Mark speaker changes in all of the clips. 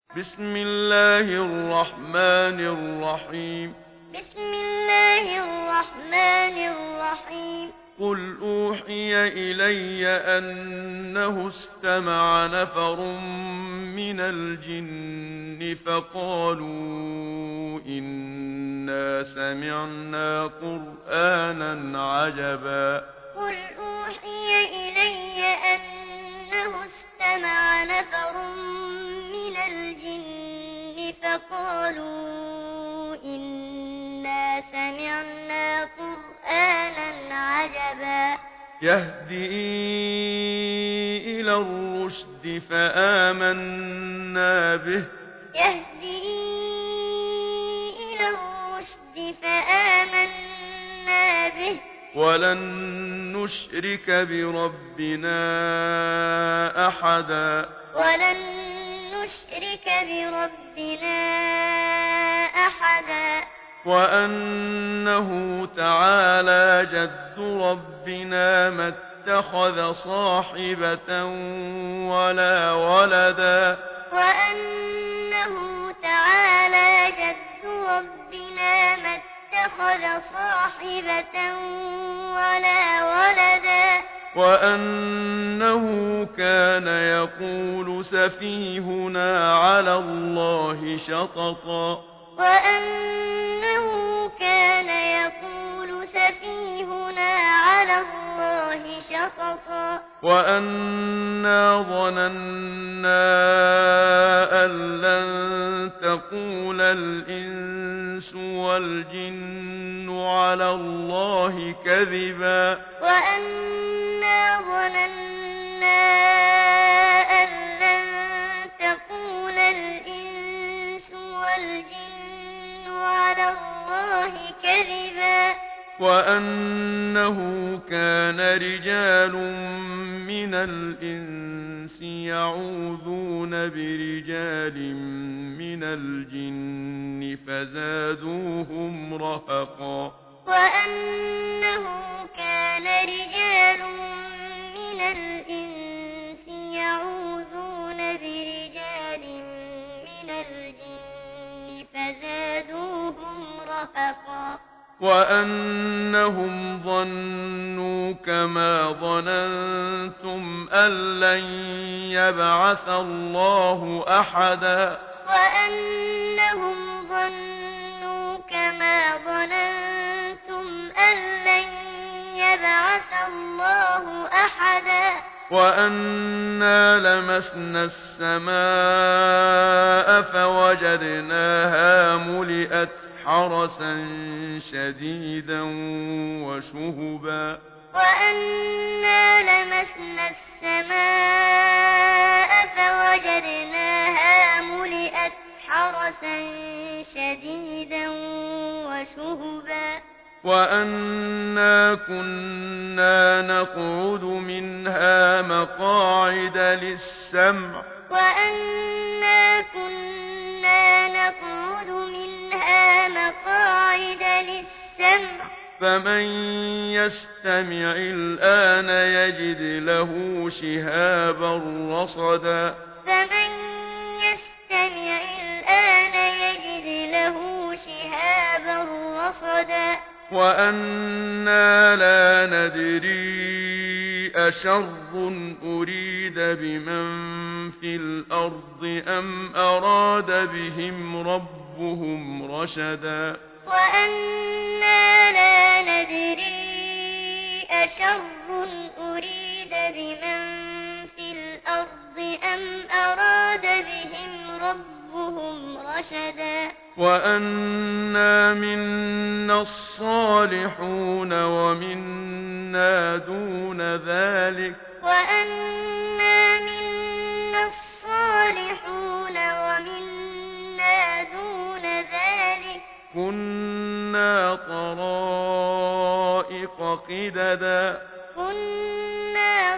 Speaker 1: بسم الله الرحمن الرحيم.
Speaker 2: بسم الله الرحمن الرحيم.
Speaker 1: قل أوحي إلي أنه استمع نفر من الجن فقالوا إنا سمعنا قرآنا عجبا.
Speaker 2: قل أوحي إلي أنه استمع نفر من الجن فقالوا إنا سمعنا قرآنا عجبا
Speaker 1: يهدي إلى الرشد فآمنا به.
Speaker 2: يهدي إلى الرشد فآمنا به
Speaker 1: ولن نشرك بربنا أحدا.
Speaker 2: ولن نشرك بربنا أحدا
Speaker 1: وأنه تعالى جد ربنا ما اتخذ صاحبة ولا ولدا.
Speaker 2: وأنه تعالى جد ربنا ما اتخذ صاحبة ولا ولدا.
Speaker 1: وأنه كان يقول سفيهنا على الله شططا.
Speaker 2: وأنه كان يقول سفيهنا على الله شططا.
Speaker 1: وأنا ظننا أن لن تقول الإنس والجن على الله كذبا.
Speaker 2: وأنا ظننا أن لن تقول الإنس والجن على الله كذبا.
Speaker 1: وأنه كان رجال من الإنس يعوذون برجال من الجن فزادوهم رهقا.
Speaker 2: وأنه كان رجال من الإنس يعوذون برجال من الجن فزادوهم رهقا.
Speaker 1: وأنهم ظنوا كما ظننتم أن لن يبعث الله أحدا.
Speaker 2: وأنهم ظنوا كما ظننتم أن لن يبعث الله أحدا.
Speaker 1: وأنا لمسنا السماء فوجدناها ملئت حرسا شديدا وشهبا.
Speaker 2: وأنا لمسنا السماء فوجدناها ملئت حرسا شديدا وشهبا.
Speaker 1: وأنا كنا نقعد منها مقاعد للسمع.
Speaker 2: وأنا كنا نقعد منها مقاعد للسمع.
Speaker 1: فمن يستمع الآن يجد له شهابا رصدا.
Speaker 2: فمن يستمع الآن يجد له شهابا رصدا.
Speaker 1: وأنا لا ندري أشر أريد بمن في الأرض أم أراد بهم ربهم رشدا.
Speaker 2: وأنا لا ندري أشر أريد بمن في الأرض أم أراد بهم ربهم رشدا.
Speaker 1: وأنا منا الصالحون ومنا دون ذلك.
Speaker 2: وأنا منا الصالحون ومنا دون ذلك.
Speaker 1: كنا طرائق قددا.
Speaker 2: كنا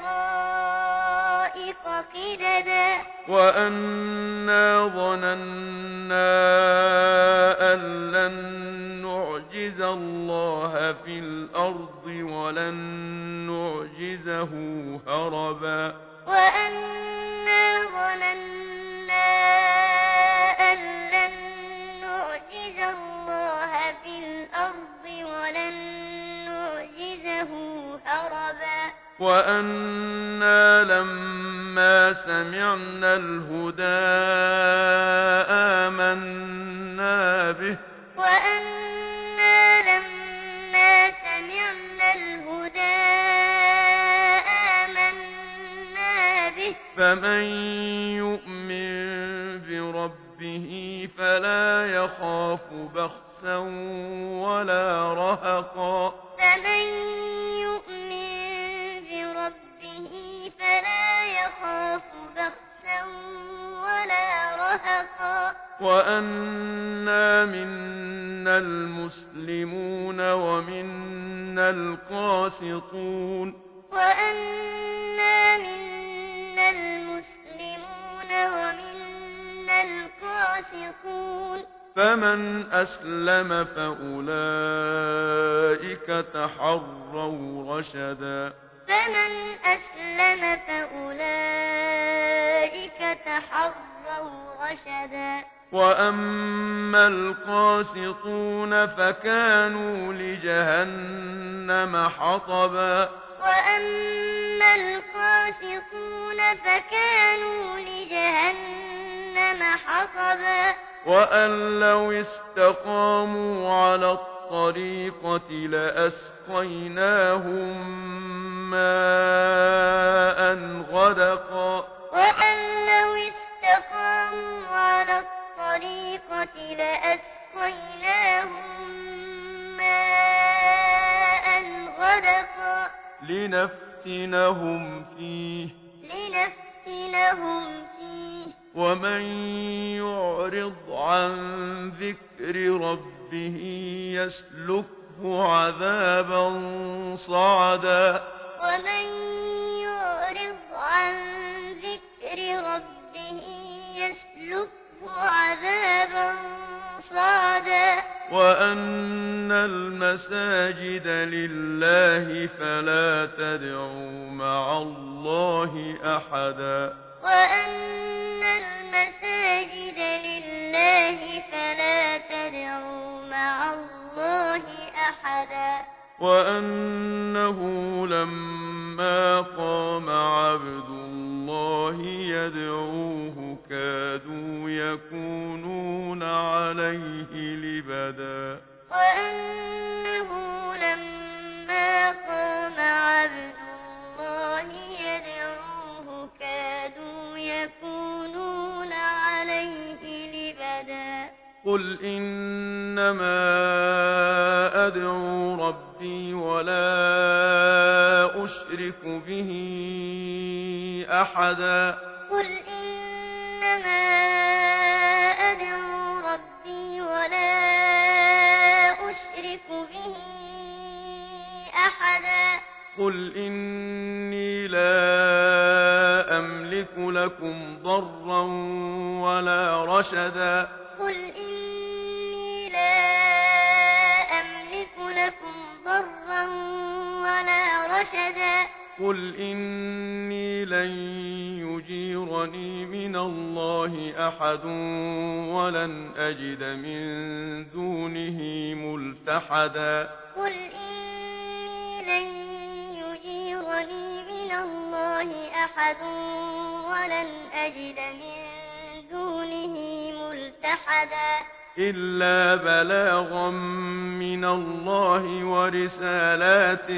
Speaker 2: طرائق قددا.
Speaker 1: وأنا ظننا أن لن نعجز الله في الأرض ولن نعجزه هربا.
Speaker 2: وأنا ظننا
Speaker 1: وأنا لما سمعنا الهدى آمنا به
Speaker 2: وأنا لما سمعنا الهدى آمنا به
Speaker 1: فمن يؤمن بربه فلا يخاف بخسا ولا رهقا
Speaker 2: فمن يؤمن بربه فلا يخاف بخسا ولا رهقا
Speaker 1: وأنا منا المسلمون ومنا القاسطون
Speaker 2: وأنا منا المسلمون ومنا القاسطون
Speaker 1: فمن أسلم فأولئك تحروا رشدا
Speaker 2: فمن أسلم فأولئك تحروا رشدا
Speaker 1: وأما القاسطون فكانوا لجهنم حطبا
Speaker 2: وأما القاسطون فكانوا لجهنم حطبا
Speaker 1: وأن لو استقاموا على الطريقة لأسقيناهم ماء غدقا
Speaker 2: وأن لو استقاموا على الطريقة لأسقيناهم ماء غدقا
Speaker 1: لنفتنهم فيه ومن يعرض عن ذكر ربه يسلكه عذابا صعدا
Speaker 2: ومن يعرض عن ذكر ربه يسلكه عذابا صعدا
Speaker 1: وأن المساجد لله فلا تدعوا مع الله أحدا
Speaker 2: وأن المساجد لله فلا تدعوا مع الله أحدا
Speaker 1: وأنه لما قام عبد الله يدعوه كادوا يكونون عليه لبدا
Speaker 2: وأنه لما قام عبد الله يدعوه كادوا يكونون عليه لبدا
Speaker 1: قل إنما أدعو ربي ولا أشرك به أحدا
Speaker 2: قل إنما أدعو ربي ولا أشرك به أحدا
Speaker 1: قل إني لا أملك لكم ضرا ولا رشدا
Speaker 2: قل إني لا أملك لكم ضرا ولا رشدا
Speaker 1: قل إني لن يجيرني من الله أحد ولن أجد من دونه ملتحدا
Speaker 2: قل إني لن يجيرني من الله أحد ولن أجد من دونه ملتحدا
Speaker 1: إلا بلاغا من الله ورسالاته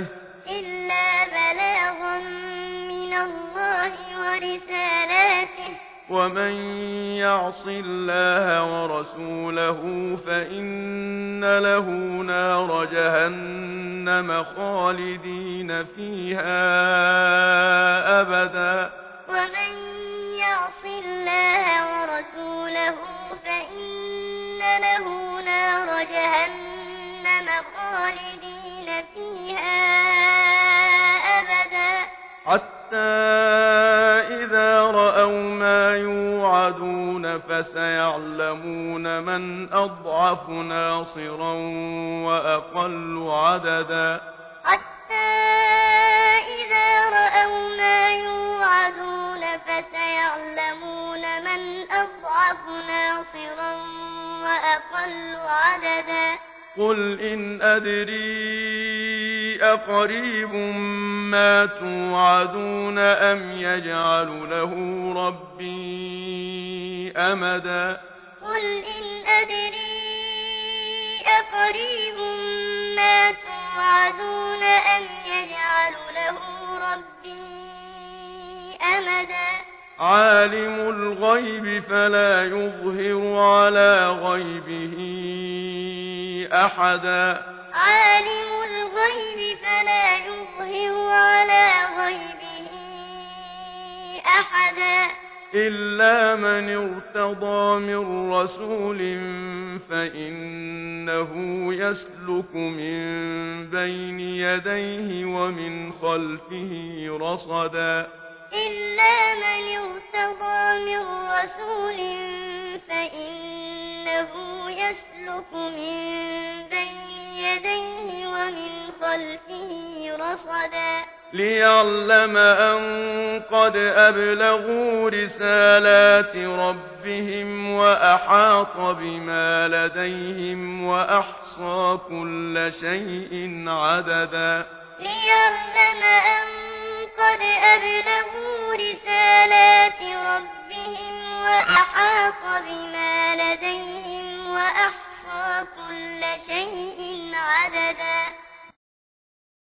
Speaker 1: ومن يعص الله ورسوله فإن له نار جهنم خالدين فيها أبدا
Speaker 2: ومن يعص الله ورسوله فإن له نار جهنم خالدين فيها أبدا
Speaker 1: حتى إذا رأوا ما يوعدون فسيعلمون من أضعف ناصرا وأقل عددا
Speaker 2: حتى إذا رأوا ما يوعدون فسيعلمون من أضعف ناصرا وأقل عددا
Speaker 1: قل إن أدري أقريب ما توعدون أم يجعل له ربي أمدا
Speaker 2: قل إن أدري أقريب ما توعدون أم يجعل له ربي أمدا
Speaker 1: عالم الغيب فلا يظهر على غيبه أحدا
Speaker 2: عالم الغيب فلا يظهر على غيبه أحدا
Speaker 1: إلا من ارتضى من رسول فإنه يسلك من بين يديه ومن خلفه رصدا
Speaker 2: إلا من ارتضى من رسول فإنه يسلك من بين يديه ومن خلفه رصدا
Speaker 1: ليعلم أن قد أبلغوا رسالات ربهم وأحاط بما لديهم وأحصى كل شيء عددا
Speaker 2: ليعلم أن قد أبلغوا رسالات